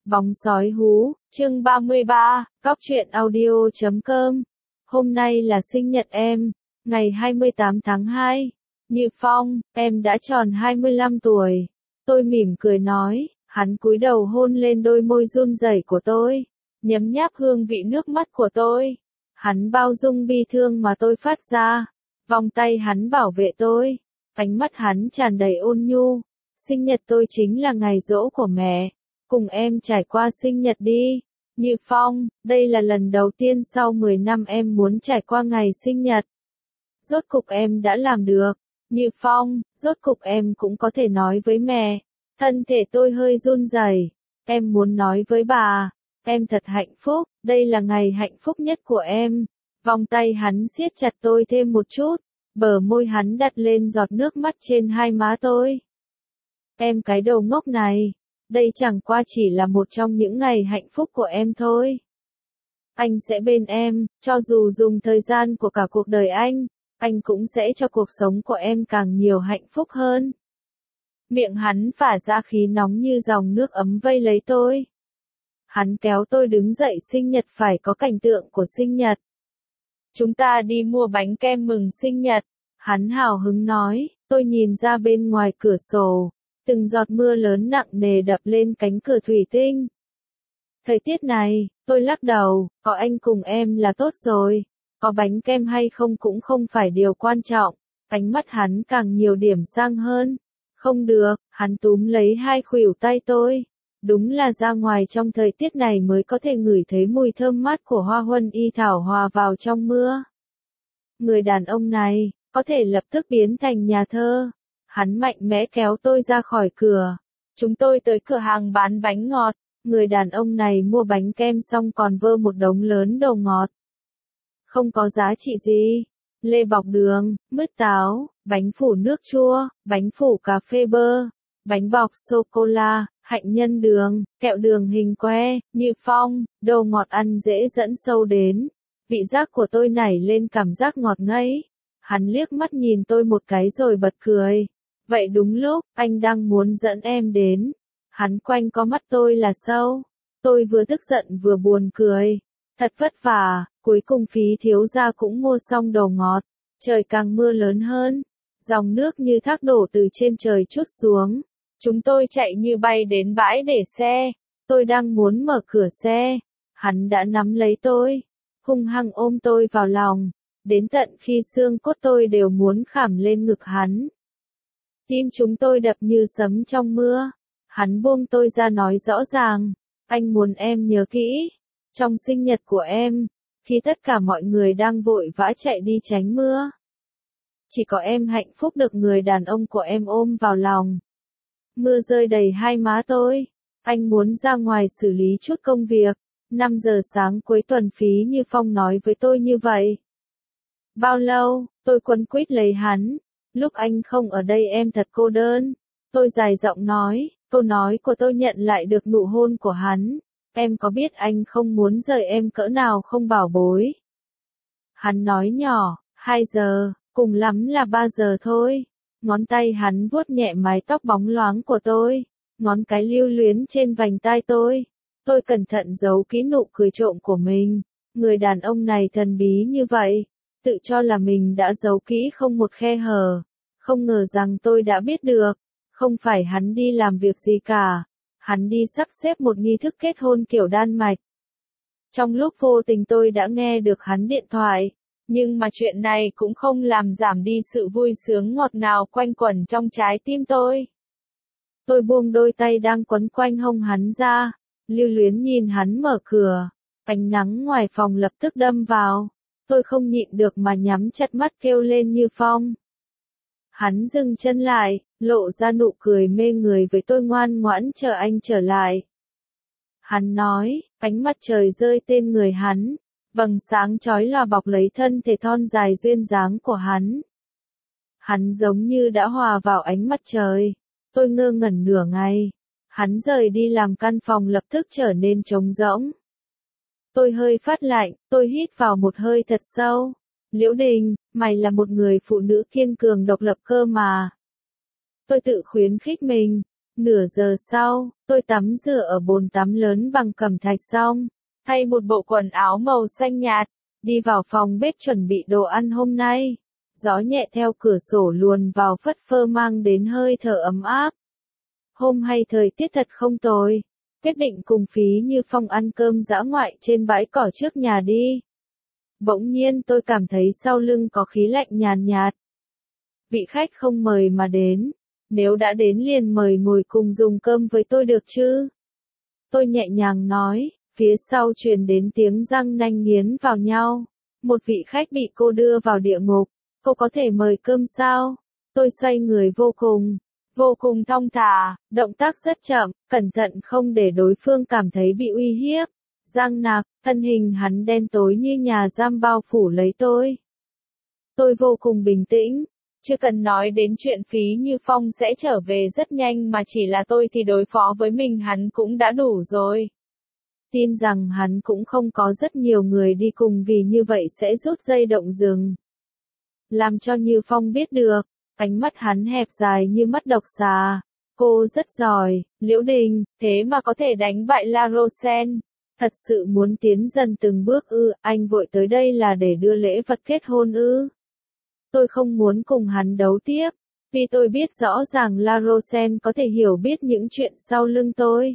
Bóng sói hú, chương 33, Cóc truyện audio.com. Hôm nay là sinh nhật em, ngày 28 tháng 2. Như Phong, em đã tròn 25 tuổi. Tôi mỉm cười nói, hắn cúi đầu hôn lên đôi môi run rẩy của tôi, nhấm nháp hương vị nước mắt của tôi. Hắn bao dung bi thương mà tôi phát ra, vòng tay hắn bảo vệ tôi, ánh mắt hắn tràn đầy ôn nhu. Sinh nhật tôi chính là ngày giỗ của mẹ. Cùng em trải qua sinh nhật đi. Như Phong, đây là lần đầu tiên sau 10 năm em muốn trải qua ngày sinh nhật. Rốt cục em đã làm được. Như Phong, rốt cục em cũng có thể nói với mẹ. Thân thể tôi hơi run rẩy. Em muốn nói với bà, em thật hạnh phúc, đây là ngày hạnh phúc nhất của em. Vòng tay hắn siết chặt tôi thêm một chút, bờ môi hắn đặt lên giọt nước mắt trên hai má tôi. Em cái đầu ngốc này. Đây chẳng qua chỉ là một trong những ngày hạnh phúc của em thôi. Anh sẽ bên em, cho dù dùng thời gian của cả cuộc đời anh cũng sẽ cho cuộc sống của em càng nhiều hạnh phúc hơn. Miệng hắn phả ra khí nóng như dòng nước ấm vây lấy tôi. Hắn kéo tôi đứng dậy, sinh nhật phải có cảnh tượng của sinh nhật. Chúng ta đi mua bánh kem mừng sinh nhật. Hắn hào hứng nói, tôi nhìn ra bên ngoài cửa sổ. Từng giọt mưa lớn nặng nề đập lên cánh cửa thủy tinh. Thời tiết này, tôi lắc đầu, có anh cùng em là tốt rồi. Có bánh kem hay không cũng không phải điều quan trọng. Ánh mắt hắn càng nhiều điểm sang hơn. Không được, hắn túm lấy hai khuỷu tay tôi. Đúng là ra ngoài trong thời tiết này mới có thể ngửi thấy mùi thơm mát của hoa huân y thảo hòa vào trong mưa. Người đàn ông này, có thể lập tức biến thành nhà thơ. Hắn mạnh mẽ kéo tôi ra khỏi cửa. Chúng tôi tới cửa hàng bán bánh ngọt. Người đàn ông này mua bánh kem xong còn vơ một đống lớn đồ ngọt. Không có giá trị gì. Lê bọc đường, mứt táo, bánh phủ nước chua, bánh phủ cà phê bơ, bánh bọc sô-cô-la, hạnh nhân đường, kẹo đường hình que. Như Phong, đồ ngọt ăn dễ dẫn sâu đến. Vị giác của tôi nảy lên cảm giác ngọt ngấy. Hắn liếc mắt nhìn tôi một cái rồi bật cười. Vậy đúng lúc, anh đang muốn dẫn em đến. Hắn quanh có mắt tôi là sâu. Tôi vừa tức giận vừa buồn cười. Thật vất vả, cuối cùng phí thiếu gia cũng mua xong đồ ngọt. Trời càng mưa lớn hơn. Dòng nước như thác đổ từ trên trời trút xuống. Chúng tôi chạy như bay đến bãi để xe. Tôi đang muốn mở cửa xe. Hắn đã nắm lấy tôi. Hung hăng ôm tôi vào lòng. Đến tận khi xương cốt tôi đều muốn khảm lên ngực hắn. Tim chúng tôi đập như sấm trong mưa. Hắn buông tôi ra nói rõ ràng. Anh muốn em nhớ kỹ. Trong sinh nhật của em, khi tất cả mọi người đang vội vã chạy đi tránh mưa, chỉ có em hạnh phúc được người đàn ông của em ôm vào lòng. Mưa rơi đầy hai má tôi. Anh muốn ra ngoài xử lý chút công việc. 5 giờ sáng cuối tuần Phí Như Phong nói với tôi như vậy. Bao lâu, tôi quấn quýt lấy hắn. Lúc anh không ở đây em thật cô đơn. Tôi dài giọng nói, câu nói của tôi nhận lại được nụ hôn của hắn. Em có biết anh không muốn rời em cỡ nào không bảo bối? Hắn nói nhỏ, 2 giờ, cùng lắm là 3 giờ thôi. Ngón tay hắn vuốt nhẹ mái tóc bóng loáng của tôi. Ngón cái lưu luyến trên vành tai tôi. Tôi cẩn thận giấu kỹ nụ cười trộm của mình. Người đàn ông này thần bí như vậy. Tự cho là mình đã giấu kỹ không một khe hở. Không ngờ rằng tôi đã biết được. Không phải hắn đi làm việc gì cả. Hắn đi sắp xếp một nghi thức kết hôn kiểu Đan Mạch. Trong lúc vô tình tôi đã nghe được hắn điện thoại. Nhưng mà chuyện này cũng không làm giảm đi sự vui sướng ngọt ngào quanh quẩn trong trái tim tôi. Tôi buông đôi tay đang quấn quanh hông hắn ra. Lưu luyến nhìn hắn mở cửa. Ánh nắng ngoài phòng lập tức đâm vào. Tôi không nhịn được mà nhắm chặt mắt kêu lên Như Phong. Hắn dừng chân lại, lộ ra nụ cười mê người với tôi, ngoan ngoãn chờ anh trở lại. Hắn nói, ánh mặt trời rơi trên người hắn, vầng sáng chói lòa bọc lấy thân thể thon dài duyên dáng của hắn. Hắn giống như đã hòa vào ánh mặt trời. Tôi ngơ ngẩn nửa ngày. Hắn rời đi làm căn phòng lập tức trở nên trống rỗng. Tôi hơi phát lạnh, tôi hít vào một hơi thật sâu. Liễu Đình, mày là một người phụ nữ kiên cường độc lập cơ mà. Tôi tự khuyến khích mình. Nửa giờ sau, tôi tắm rửa ở bồn tắm lớn bằng cẩm thạch xong, thay một bộ quần áo màu xanh nhạt, đi vào phòng bếp chuẩn bị đồ ăn hôm nay. Gió nhẹ theo cửa sổ luồn vào phất phơ mang đến hơi thở ấm áp. Hôm hay thời tiết thật không tồi. Quyết định cùng Phí Như Phong ăn cơm dã ngoại trên bãi cỏ trước nhà đi. Bỗng nhiên tôi cảm thấy sau lưng có khí lạnh nhàn nhạt. Vị khách không mời mà đến. Nếu đã đến liền mời ngồi cùng dùng cơm với tôi được chứ? Tôi nhẹ nhàng nói, phía sau truyền đến tiếng răng nanh nghiến vào nhau. Một vị khách bị cô đưa vào địa ngục. Cô có thể mời cơm sao? Tôi xoay người vô cùng thong thả, động tác rất chậm, cẩn thận không để đối phương cảm thấy bị uy hiếp. Giang Nạc, thân hình hắn đen tối như nhà giam bao phủ lấy tôi. Tôi vô cùng bình tĩnh, chưa cần nói đến chuyện Phí Như Phong sẽ trở về rất nhanh mà chỉ là tôi thì đối phó với mình hắn cũng đã đủ rồi. Tin rằng hắn cũng không có rất nhiều người đi cùng vì như vậy sẽ rút dây động rừng. Làm cho Như Phong biết được, ánh mắt hắn hẹp dài như mắt độc xà. Cô rất giỏi, Liễu Đình, thế mà có thể đánh bại La Rosen. Thật sự muốn tiến dần từng bước ư, anh vội tới đây là để đưa lễ vật kết hôn ư. Tôi không muốn cùng hắn đấu tiếp, vì tôi biết rõ ràng La Rosen có thể hiểu biết những chuyện sau lưng tôi.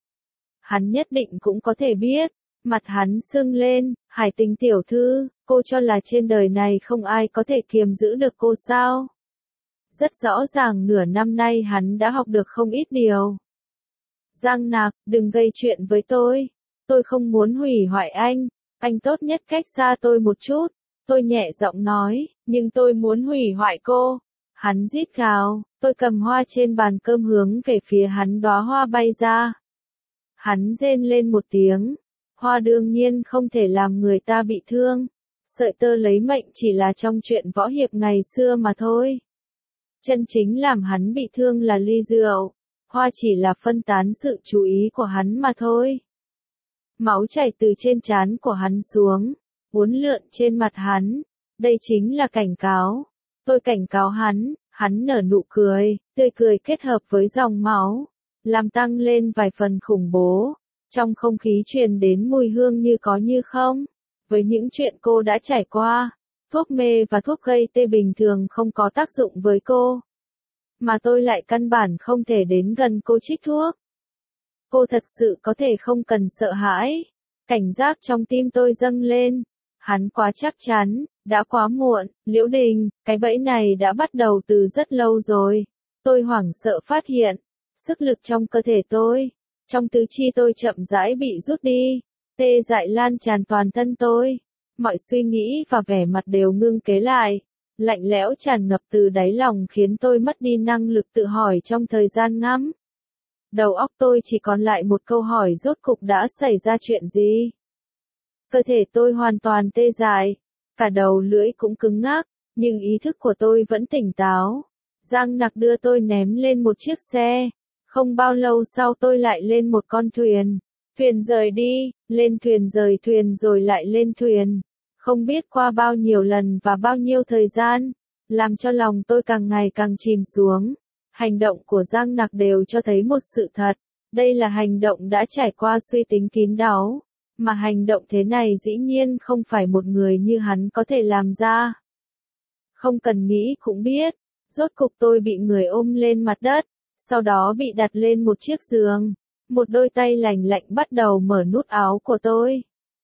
Hắn nhất định cũng có thể biết. Mặt hắn sưng lên, Hải Tình tiểu thư, cô cho là trên đời này không ai có thể kiềm giữ được cô sao? Rất rõ ràng nửa năm nay hắn đã học được không ít điều. Giang Nạc, đừng gây chuyện với tôi không muốn hủy hoại anh tốt nhất cách xa tôi một chút. Tôi nhẹ giọng nói, nhưng tôi muốn hủy hoại cô. Hắn rít gào, tôi cầm hoa trên bàn cơm hướng về phía hắn đóa hoa bay ra. Hắn rên lên một tiếng. Hoa đương nhiên không thể làm người ta bị thương. Sợi tơ lấy mệnh chỉ là trong chuyện võ hiệp ngày xưa mà thôi. Chân chính làm hắn bị thương là ly rượu. Hoa chỉ là phân tán sự chú ý của hắn mà thôi. Máu chảy từ trên trán của hắn xuống, uốn lượn trên mặt hắn. Đây chính là cảnh cáo. Tôi cảnh cáo hắn nở nụ cười, tươi cười kết hợp với dòng máu, làm tăng lên vài phần khủng bố. Trong không khí truyền đến mùi hương như có như không. Với những chuyện cô đã trải qua, thuốc mê và thuốc gây tê bình thường không có tác dụng với cô. Mà tôi lại căn bản không thể đến gần cô trích thuốc. Cô thật sự có thể không cần sợ hãi. Cảnh giác trong tim tôi dâng lên. Hắn quá chắc chắn, đã quá muộn, Liễu Đình, cái bẫy này đã bắt đầu từ rất lâu rồi. Tôi hoảng sợ phát hiện, sức lực trong cơ thể tôi, trong tứ chi tôi chậm rãi bị rút đi, tê dại lan tràn toàn thân tôi. Mọi suy nghĩ và vẻ mặt đều ngưng kết lại, lạnh lẽo tràn ngập từ đáy lòng khiến tôi mất đi năng lực tự hỏi trong thời gian ngắn. Đầu óc tôi chỉ còn lại một câu hỏi rốt cục đã xảy ra chuyện gì? Cơ thể tôi hoàn toàn tê dại, cả đầu lưỡi cũng cứng ngắc, nhưng ý thức của tôi vẫn tỉnh táo. Giang Nặc đưa tôi ném lên một chiếc xe. Không bao lâu sau tôi lại lên một con thuyền. Thuyền rời đi, lên thuyền rời thuyền rồi lại lên thuyền. Không biết qua bao nhiêu lần và bao nhiêu thời gian, làm cho lòng tôi càng ngày càng chìm xuống. Hành động của Giang Nặc đều cho thấy một sự thật. Đây là hành động đã trải qua suy tính kín đáo. Mà hành động thế này dĩ nhiên không phải một người như hắn có thể làm ra. Không cần nghĩ cũng biết. Rốt cục tôi bị người ôm lên mặt đất. Sau đó bị đặt lên một chiếc giường. Một đôi tay lành lạnh bắt đầu mở nút áo của tôi.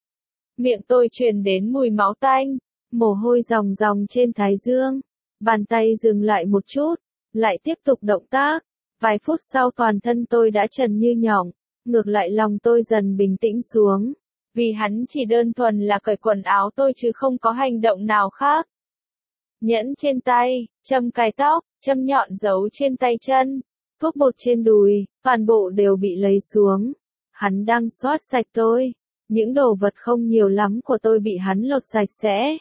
Miệng tôi truyền đến mùi máu tanh. Mồ hôi ròng ròng trên thái dương. Bàn tay dừng lại một chút. Lại tiếp tục động tác. Vài phút sau toàn thân tôi đã trần như nhộng. Ngược lại lòng tôi dần bình tĩnh xuống. Vì hắn chỉ đơn thuần là cởi quần áo tôi chứ không có hành động nào khác. Nhẫn trên tay, châm cài tóc, châm nhọn giấu trên tay chân, thuốc bột trên đùi, toàn bộ đều bị lấy xuống. Hắn đang xoát sạch tôi. Những đồ vật không nhiều lắm của tôi bị hắn lột sạch sẽ.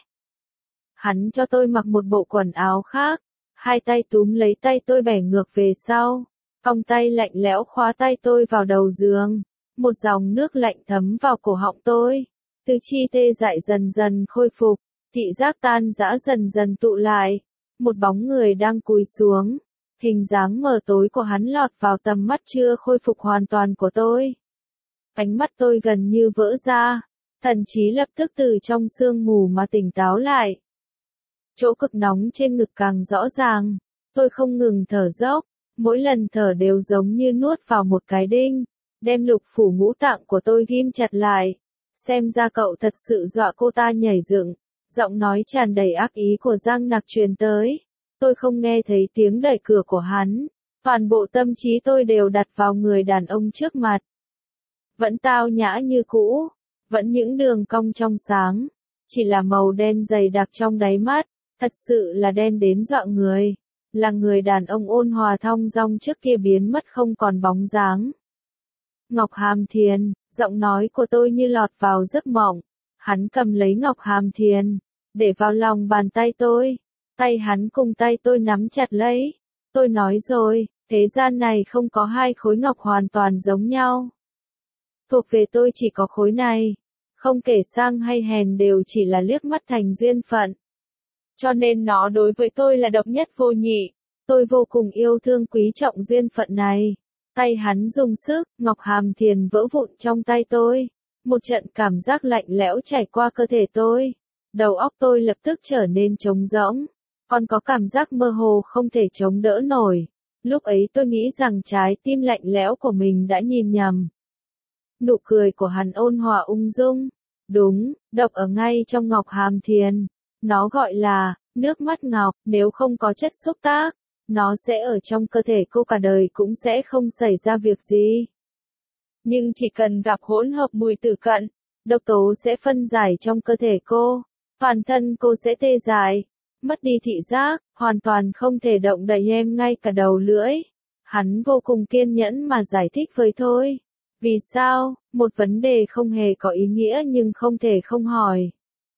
Hắn cho tôi mặc một bộ quần áo khác. Hai tay túm lấy tay tôi bẻ ngược về sau. Cong tay lạnh lẽo khóa tay tôi vào đầu giường. Một dòng nước lạnh thấm vào cổ họng tôi. Tứ chi tê dại dần dần khôi phục. Thị giác tan rã dần dần tụ lại. Một bóng người đang cúi xuống. Hình dáng mờ tối của hắn lọt vào tầm mắt chưa khôi phục hoàn toàn của tôi. Ánh mắt tôi gần như vỡ ra, thậm chí lập tức từ trong sương mù mà tỉnh táo lại. Chỗ cực nóng trên ngực càng rõ ràng, tôi không ngừng thở dốc, mỗi lần thở đều giống như nuốt vào một cái đinh, đem lục phủ ngũ tạng của tôi ghim chặt lại. Xem ra cậu thật sự dọa cô ta nhảy dựng, giọng nói tràn đầy ác ý của Giang Nặc truyền tới. Tôi không nghe thấy tiếng đẩy cửa của hắn, toàn bộ tâm trí tôi đều đặt vào người đàn ông trước mặt. Vẫn tao nhã như cũ, vẫn những đường cong trong sáng, chỉ là màu đen dày đặc trong đáy mắt, thật sự là đen đến dọa người, là người đàn ông ôn hòa thong dong trước kia biến mất không còn bóng dáng. Ngọc Hàm Thiền, giọng nói của tôi như lọt vào giấc mộng, hắn cầm lấy Ngọc Hàm Thiền, để vào lòng bàn tay tôi, tay hắn cùng tay tôi nắm chặt lấy. Tôi nói rồi, thế gian này không có hai khối ngọc hoàn toàn giống nhau. Thuộc về tôi chỉ có khối này, không kể sang hay hèn đều chỉ là liếc mắt thành duyên phận. Cho nên nó đối với tôi là độc nhất vô nhị, tôi vô cùng yêu thương quý trọng duyên phận này. Tay hắn dùng sức, Ngọc Hàm Thiền vỡ vụn trong tay tôi, một trận cảm giác lạnh lẽo chảy qua cơ thể tôi, đầu óc tôi lập tức trở nên trống rỗng, còn có cảm giác mơ hồ không thể chống đỡ nổi. Lúc ấy tôi nghĩ rằng trái tim lạnh lẽo của mình đã nhìn nhầm. Nụ cười của hắn ôn hòa ung dung, đúng, độc ở ngay trong Ngọc Hàm Thiền, nó gọi là nước mắt ngọc, nếu không có chất xúc tác, nó sẽ ở trong cơ thể cô cả đời cũng sẽ không xảy ra việc gì. Nhưng chỉ cần gặp hỗn hợp mùi tử cận, độc tố sẽ phân giải trong cơ thể cô, toàn thân cô sẽ tê dại, mất đi thị giác, hoàn toàn không thể động đậy em ngay cả đầu lưỡi. Hắn vô cùng kiên nhẫn mà giải thích với tôi. Vì sao, một vấn đề không hề có ý nghĩa nhưng không thể không hỏi.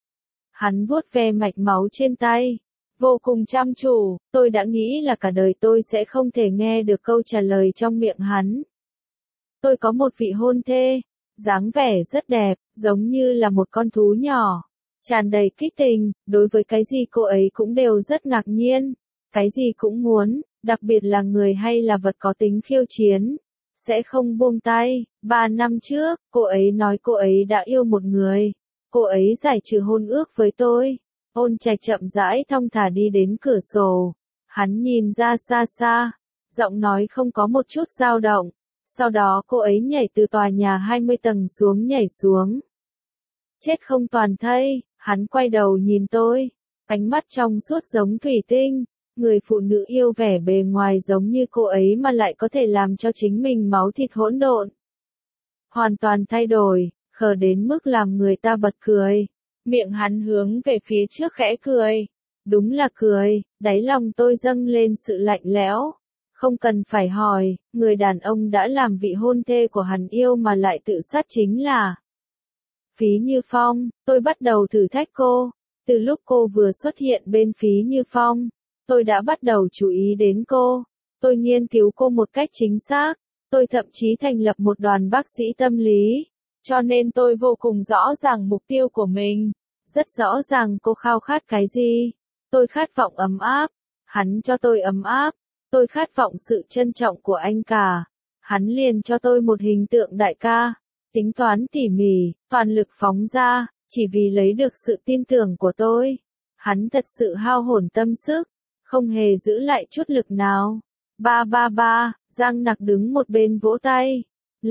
Hắn vuốt ve mạch máu trên tay, vô cùng chăm chú, tôi đã nghĩ là cả đời tôi sẽ không thể nghe được câu trả lời trong miệng hắn. Tôi có một vị hôn thê, dáng vẻ rất đẹp, giống như là một con thú nhỏ, tràn đầy kích tình, đối với cái gì cô ấy cũng đều rất ngạc nhiên, cái gì cũng muốn, đặc biệt là người hay là vật có tính khiêu chiến, sẽ không buông tay. 3 năm trước, cô ấy nói cô ấy đã yêu một người, cô ấy giải trừ hôn ước với tôi. Ôn Trạch chậm rãi thong thả đi đến cửa sổ, hắn nhìn ra xa xa, giọng nói không có một chút dao động. Sau đó cô ấy nhảy từ tòa nhà 20 tầng xuống nhảy xuống. Chết không toàn thây, hắn quay đầu nhìn tôi, ánh mắt trong suốt giống thủy tinh, người phụ nữ yêu vẻ bề ngoài giống như cô ấy mà lại có thể làm cho chính mình máu thịt hỗn độn. Hoàn toàn thay đổi, khờ đến mức làm người ta bật cười. Miệng hắn hướng về phía trước khẽ cười. Đúng là cười, đáy lòng tôi dâng lên sự lạnh lẽo. Không cần phải hỏi, người đàn ông đã làm vị hôn thê của hắn yêu mà lại tự sát chính là Phí Như Phong. Tôi bắt đầu thử thách cô. Từ lúc cô vừa xuất hiện bên Phí Như Phong, tôi đã bắt đầu chú ý đến cô. Tôi nghiên cứu cô một cách chính xác. Tôi thậm chí thành lập một đoàn bác sĩ tâm lý. Cho nên tôi vô cùng rõ ràng mục tiêu của mình. Rất rõ ràng cô khao khát cái gì. Tôi khát vọng ấm áp. Hắn cho tôi ấm áp. Tôi khát vọng sự trân trọng của anh cả. Hắn liền cho tôi một hình tượng đại ca. Tính toán tỉ mỉ, toàn lực phóng ra, chỉ vì lấy được sự tin tưởng của tôi. Hắn thật sự hao hổn tâm sức, không hề giữ lại chút lực nào. Ba ba ba, Giang Nặc đứng một bên vỗ tay.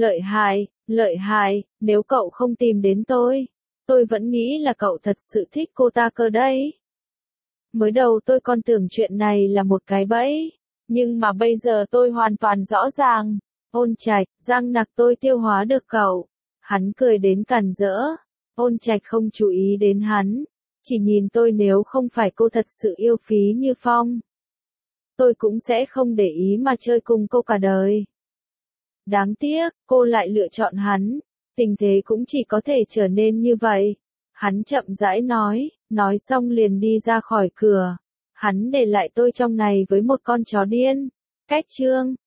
Lợi hại, nếu cậu không tìm đến tôi vẫn nghĩ là cậu thật sự thích cô ta cơ đấy. Mới đầu tôi còn tưởng chuyện này là một cái bẫy, nhưng mà bây giờ tôi hoàn toàn rõ ràng. Ôn Trạch, Giang Nặc tôi tiêu hóa được cậu. Hắn cười đến càn rỡ. Ôn Trạch không chú ý đến hắn, chỉ nhìn tôi. Nếu không phải cô thật sự yêu Phí Như Phong, tôi cũng sẽ không để ý mà chơi cùng cô cả đời. Đáng tiếc, cô lại lựa chọn hắn. Tình thế cũng chỉ có thể trở nên như vậy. Hắn chậm rãi nói xong liền đi ra khỏi cửa. Hắn để lại tôi trong này với một con chó điên. Cách chương